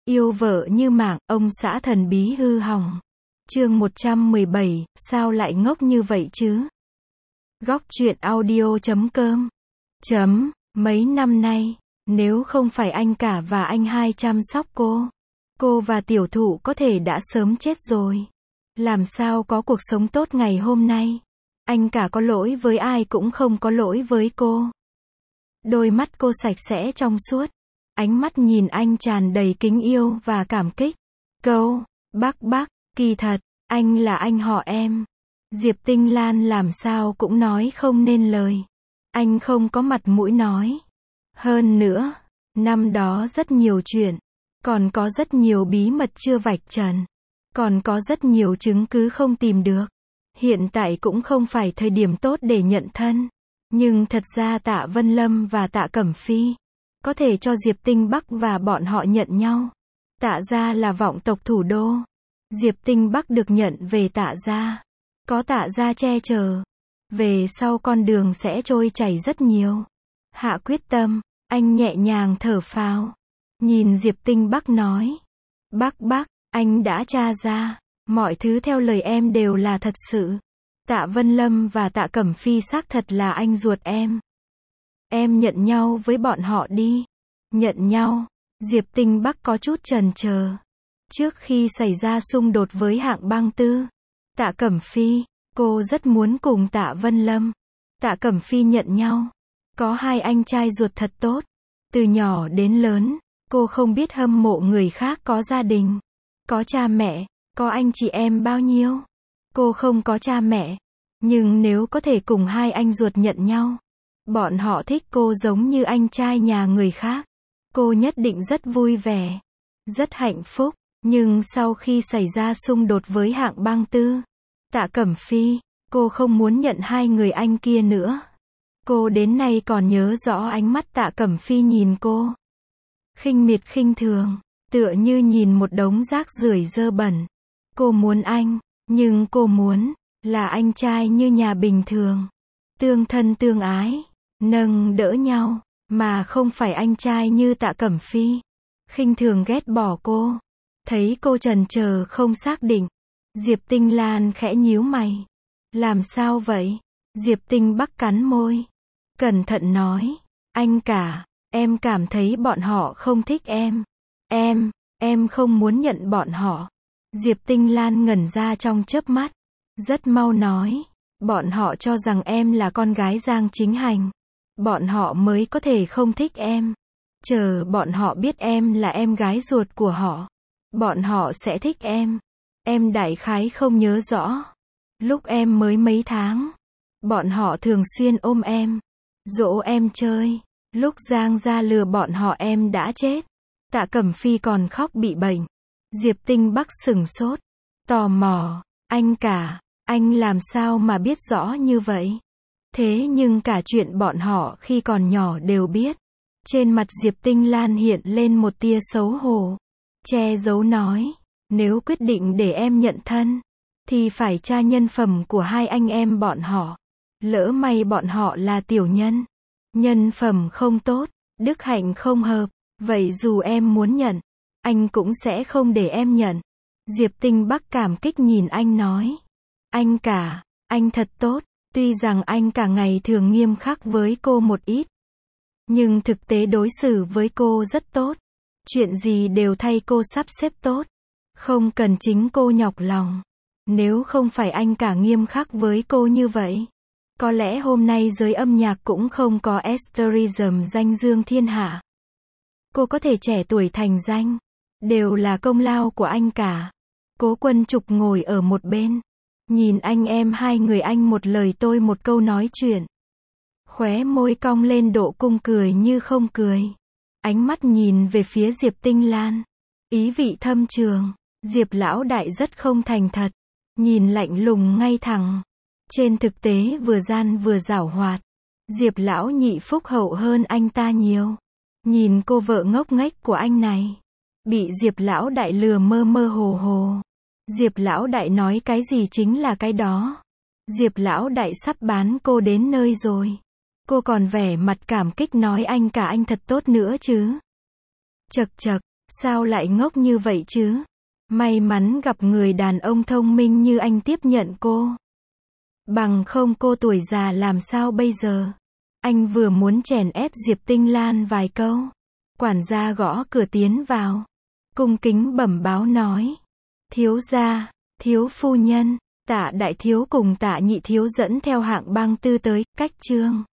Yêu vợ như mạng, ông xã thần bí hư hỏng. Chương 117, sao lại ngốc như vậy chứ? Góc truyện audio.com. Mấy năm nay, nếu không phải anh cả và anh hai chăm sóc cô và tiểu thụ có thể đã sớm chết rồi. Làm sao có cuộc sống tốt ngày hôm nay? Anh cả có lỗi với ai cũng không có lỗi với cô. Đôi mắt cô sạch sẽ trong suốt. Ánh mắt nhìn anh tràn đầy kính yêu và cảm kích. Câu, bác, kỳ thật, anh là anh họ em. Diệp Tinh Lan làm sao cũng nói không nên lời. Anh không có mặt mũi nói. Hơn nữa, năm đó rất nhiều chuyện. Còn có rất nhiều bí mật chưa vạch trần. Còn có rất nhiều chứng cứ không tìm được. Hiện tại cũng không phải thời điểm tốt để nhận thân. Nhưng thật ra Tạ Vân Lâm và Tạ Cẩm Phi có thể cho Diệp Tinh Bắc và bọn họ nhận nhau. Tạ gia là vọng tộc thủ đô. Diệp Tinh Bắc được nhận về Tạ gia. Có Tạ gia che chở. Về sau con đường sẽ trôi chảy rất nhiều. Hạ quyết tâm, anh nhẹ nhàng thở phào. Nhìn Diệp Tinh Bắc nói. Bác, anh đã tra ra. Mọi thứ theo lời em đều là thật sự. Tạ Vân Lâm và Tạ Cẩm Phi xác thật là anh ruột em. Em nhận nhau với bọn họ đi. Nhận nhau. Diệp Tinh Bắc có chút chần chờ. Trước khi xảy ra xung đột với Hạng Băng Tư, Tạ Cẩm Phi, cô rất muốn cùng Tạ Vân Lâm, Tạ Cẩm Phi nhận nhau. Có hai anh trai ruột thật tốt. Từ nhỏ đến lớn, cô không biết hâm mộ người khác có gia đình, có cha mẹ, có anh chị em bao nhiêu. Cô không có cha mẹ, nhưng nếu có thể cùng hai anh ruột nhận nhau, bọn họ thích cô giống như anh trai nhà người khác, cô nhất định rất vui vẻ, rất hạnh phúc. Nhưng sau khi xảy ra xung đột với Hạng Băng Tư, Tạ Cẩm Phi, cô không muốn nhận hai người anh kia nữa. Cô đến nay còn nhớ rõ ánh mắt Tạ Cẩm Phi nhìn cô. Khinh miệt khinh thường, tựa như nhìn một đống rác rưởi dơ bẩn. Cô muốn anh, nhưng cô muốn là anh trai như nhà bình thường. Tương thân tương ái, nâng đỡ nhau, mà không phải anh trai như Tạ Cẩm Phi. Khinh thường ghét bỏ cô. Thấy cô chần chờ không xác định, Diệp Tinh Lan khẽ nhíu mày. Làm sao vậy? Diệp Tinh Bắc cắn môi. Cẩn thận nói. Anh cả, em cảm thấy bọn họ không thích em. Em không muốn nhận bọn họ. Diệp Tinh Lan ngẩn ra trong chớp mắt. Rất mau nói. Bọn họ cho rằng em là con gái Giang Chính Hành. Bọn họ mới có thể không thích em. Chờ bọn họ biết em là em gái ruột của họ, bọn họ sẽ thích em. Em đại khái không nhớ rõ. Lúc em mới mấy tháng, bọn họ thường xuyên ôm em, dỗ em chơi. Lúc Giang gia lừa bọn họ em đã chết. Tạ Cẩm Phi còn khóc bị bệnh. Diệp Tinh Bắc sửng sốt, tò mò. Anh cả, anh làm sao mà biết rõ như vậy? Thế nhưng cả chuyện bọn họ khi còn nhỏ đều biết. Trên mặt Diệp Tinh Lan hiện lên một tia xấu hổ. Che giấu nói, nếu quyết định để em nhận thân, thì phải tra nhân phẩm của hai anh em bọn họ. Lỡ may bọn họ là tiểu nhân, nhân phẩm không tốt, đức hạnh không hợp, vậy dù em muốn nhận, anh cũng sẽ không để em nhận. Diệp Tinh Bắc cảm kích nhìn anh nói, anh cả, anh thật tốt, tuy rằng anh cả ngày thường nghiêm khắc với cô một ít, nhưng thực tế đối xử với cô rất tốt. Chuyện gì đều thay cô sắp xếp tốt. Không cần chính cô nhọc lòng. Nếu không phải anh cả nghiêm khắc với cô như vậy, có lẽ hôm nay giới âm nhạc cũng không có Asterism danh dương thiên hạ. Cô có thể trẻ tuổi thành danh, đều là công lao của anh cả. Cố Quân Trục ngồi ở một bên, nhìn anh em hai người anh một lời tôi một câu nói chuyện. Khóe môi cong lên độ cung cười như không cười. Ánh mắt nhìn về phía Diệp Tinh Lan. Ý vị thâm trường. Diệp lão đại rất không thành thật. Nhìn lạnh lùng ngay thẳng. Trên thực tế vừa gian vừa giảo hoạt. Diệp lão nhị phúc hậu hơn anh ta nhiều. Nhìn cô vợ ngốc nghếch của anh này. Bị Diệp lão đại lừa mơ mơ hồ hồ. Diệp lão đại nói cái gì chính là cái đó. Diệp lão đại sắp bán cô đến nơi rồi. Cô còn vẻ mặt cảm kích nói anh cả anh thật tốt nữa chứ. Chậc chậc, Sao lại ngốc như vậy chứ? May mắn gặp người đàn ông thông minh như anh tiếp nhận cô. Bằng không cô tuổi già làm sao bây giờ? Anh vừa muốn chèn ép Diệp Tinh Lan vài câu. Quản gia gõ cửa tiến vào. Cung kính bẩm báo nói. Thiếu gia, thiếu phu nhân, Tạ đại thiếu cùng Tạ nhị thiếu dẫn theo Hạng Băng Tư tới, cách trương.